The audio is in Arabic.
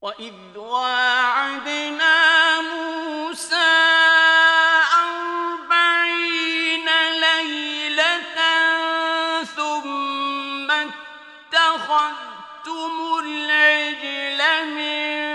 وَإِذْ وَاعَدْنَا مُوسَىٰ 40 لَيْلَةً ثُمَّ اتَّخَذْتُمُ الْعِجْلَ مِن